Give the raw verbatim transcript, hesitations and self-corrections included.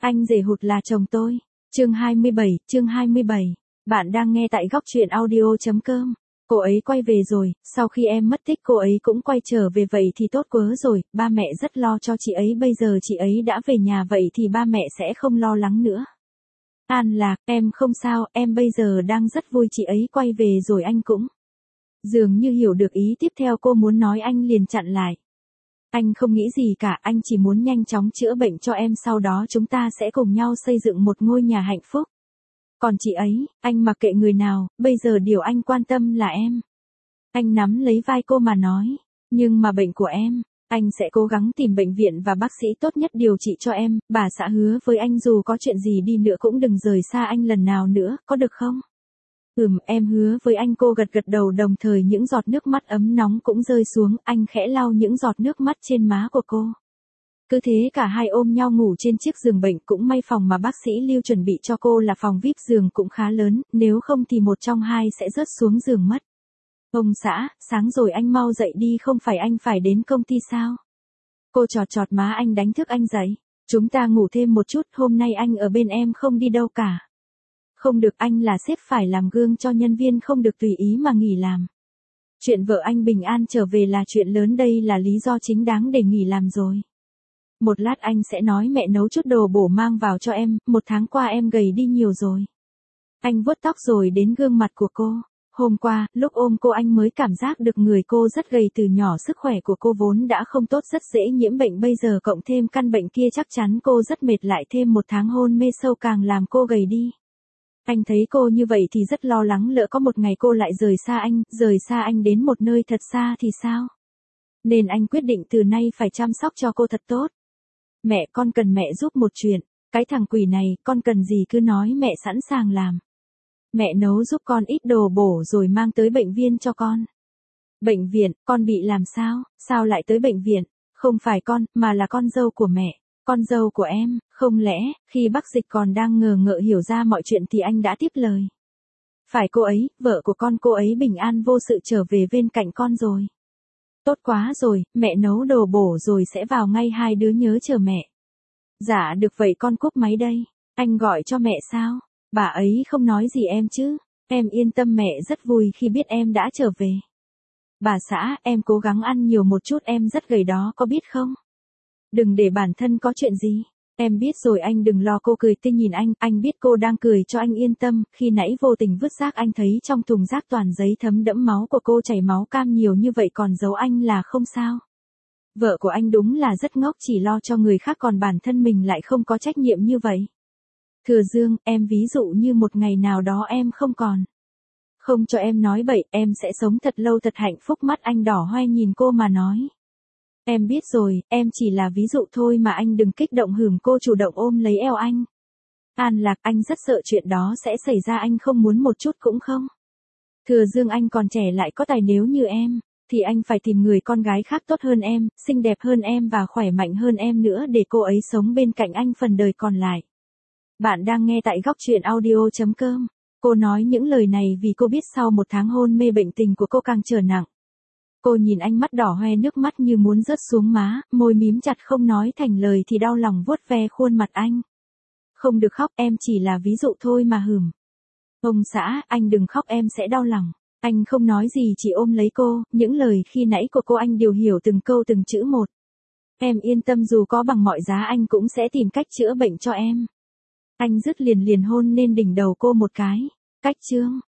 Anh rể hụt là chồng tôi. Chương hai mươi bảy, chương hai mươi bảy. Bạn đang nghe tại góc truyện audio chấm com. Cô ấy quay về rồi, sau khi em mất tích cô ấy cũng quay trở về, vậy thì tốt quá rồi, ba mẹ rất lo cho chị ấy, bây giờ chị ấy đã về nhà vậy thì ba mẹ sẽ không lo lắng nữa. An Lạc, em không sao, em bây giờ đang rất vui chị ấy quay về rồi. Anh cũng dường như hiểu được ý tiếp theo cô muốn nói, anh liền chặn lại. Anh không nghĩ gì cả, anh chỉ muốn nhanh chóng chữa bệnh cho em, sau đó chúng ta sẽ cùng nhau xây dựng một ngôi nhà hạnh phúc. Còn chị ấy, anh mặc kệ người nào, bây giờ điều anh quan tâm là em. Anh nắm lấy vai cô mà nói, nhưng mà bệnh của em, anh sẽ cố gắng tìm bệnh viện và bác sĩ tốt nhất điều trị cho em, bà xã hứa với anh dù có chuyện gì đi nữa cũng đừng rời xa anh lần nào nữa, có được không? Ừm, em hứa với anh. Cô gật gật đầu, đồng thời những giọt nước mắt ấm nóng cũng rơi xuống, anh khẽ lau những giọt nước mắt trên má của cô. Cứ thế cả hai ôm nhau ngủ trên chiếc giường bệnh, cũng may phòng mà bác sĩ Lưu chuẩn bị cho cô là phòng vi ai pi, giường cũng khá lớn, nếu không thì một trong hai sẽ rớt xuống giường mất. Ông xã, sáng rồi anh mau dậy đi, không phải anh phải đến công ty sao? Cô chọt chọt má anh, đánh thức anh dậy. Chúng ta ngủ thêm một chút, hôm nay anh ở bên em không đi đâu cả. Không được, anh là sếp phải làm gương cho nhân viên, không được tùy ý mà nghỉ làm. Chuyện vợ anh bình an trở về là chuyện lớn, đây là lý do chính đáng để nghỉ làm rồi. Một lát anh sẽ nói mẹ nấu chút đồ bổ mang vào cho em, một tháng qua em gầy đi nhiều rồi. Anh vuốt tóc rồi đến gương mặt của cô. Hôm qua, lúc ôm cô anh mới cảm giác được người cô rất gầy từ nhỏ, sức khỏe của cô vốn đã không tốt, rất dễ nhiễm bệnh, bây giờ cộng thêm căn bệnh kia chắc chắn cô rất mệt, lại thêm một tháng hôn mê sâu càng làm cô gầy đi. Anh thấy cô như vậy thì rất lo lắng, lỡ có một ngày cô lại rời xa anh, rời xa anh đến một nơi thật xa thì sao? Nên anh quyết định từ nay phải chăm sóc cho cô thật tốt. Mẹ, con cần mẹ giúp một chuyện. Cái thằng quỷ này, con cần gì cứ nói, mẹ sẵn sàng làm. Mẹ nấu giúp con ít đồ bổ rồi mang tới bệnh viện cho con. Bệnh viện? Con bị làm sao? Sao lại tới bệnh viện? Không phải con, mà là con dâu của mẹ. Con dâu của em, không lẽ, khi bác Dịch còn đang ngờ ngợ hiểu ra mọi chuyện thì anh đã tiếp lời. Phải, cô ấy, vợ của con, cô ấy bình an vô sự trở về bên cạnh con rồi. Tốt quá rồi, mẹ nấu đồ bổ rồi sẽ vào ngay, hai đứa nhớ chờ mẹ. Dạ được, vậy con cúp máy đây. Anh gọi cho mẹ sao? Bà ấy không nói gì em chứ? Em yên tâm, mẹ rất vui khi biết em đã trở về. Bà xã, em cố gắng ăn nhiều một chút, em rất gầy đó, có biết không? Đừng để bản thân có chuyện gì. Em biết rồi, anh đừng lo. Cô cười tươi nhìn anh, anh biết cô đang cười cho anh yên tâm. Khi nãy vô tình vứt rác, anh thấy trong thùng rác toàn giấy thấm đẫm máu của cô, chảy máu cam nhiều như vậy còn giấu anh là không sao. Vợ của anh đúng là rất ngốc, chỉ lo cho người khác còn bản thân mình lại không có trách nhiệm như vậy. Thừa Dương, em ví dụ như một ngày nào đó em không còn. Không cho em nói bậy, em sẽ sống thật lâu thật hạnh phúc. Mắt anh đỏ hoe nhìn cô mà nói. Em biết rồi, em chỉ là ví dụ thôi mà, anh đừng kích động hửng. Cô chủ động ôm lấy eo anh. An Lạc, anh rất sợ chuyện đó sẽ xảy ra, anh không muốn một chút cũng không. Thừa Dương, anh còn trẻ lại có tài, nếu như em, thì anh phải tìm người con gái khác tốt hơn em, xinh đẹp hơn em và khỏe mạnh hơn em nữa, để cô ấy sống bên cạnh anh phần đời còn lại. Bạn đang nghe tại góc truyện audio chấm com. Cô nói những lời này vì cô biết sau một tháng hôn mê bệnh tình của cô càng trở nặng. Cô nhìn anh, mắt đỏ hoe, nước mắt như muốn rớt xuống má, môi mím chặt không nói thành lời thì đau lòng vuốt ve khuôn mặt anh. Không được khóc, em chỉ là ví dụ thôi mà hửm. Ông xã, anh đừng khóc, em sẽ đau lòng. Anh không nói gì, chỉ ôm lấy cô, những lời khi nãy của cô anh đều hiểu từng câu từng chữ một. Em yên tâm, dù có bằng mọi giá anh cũng sẽ tìm cách chữa bệnh cho em. Anh dứt liền liền hôn lên đỉnh đầu cô một cái. Cách chương.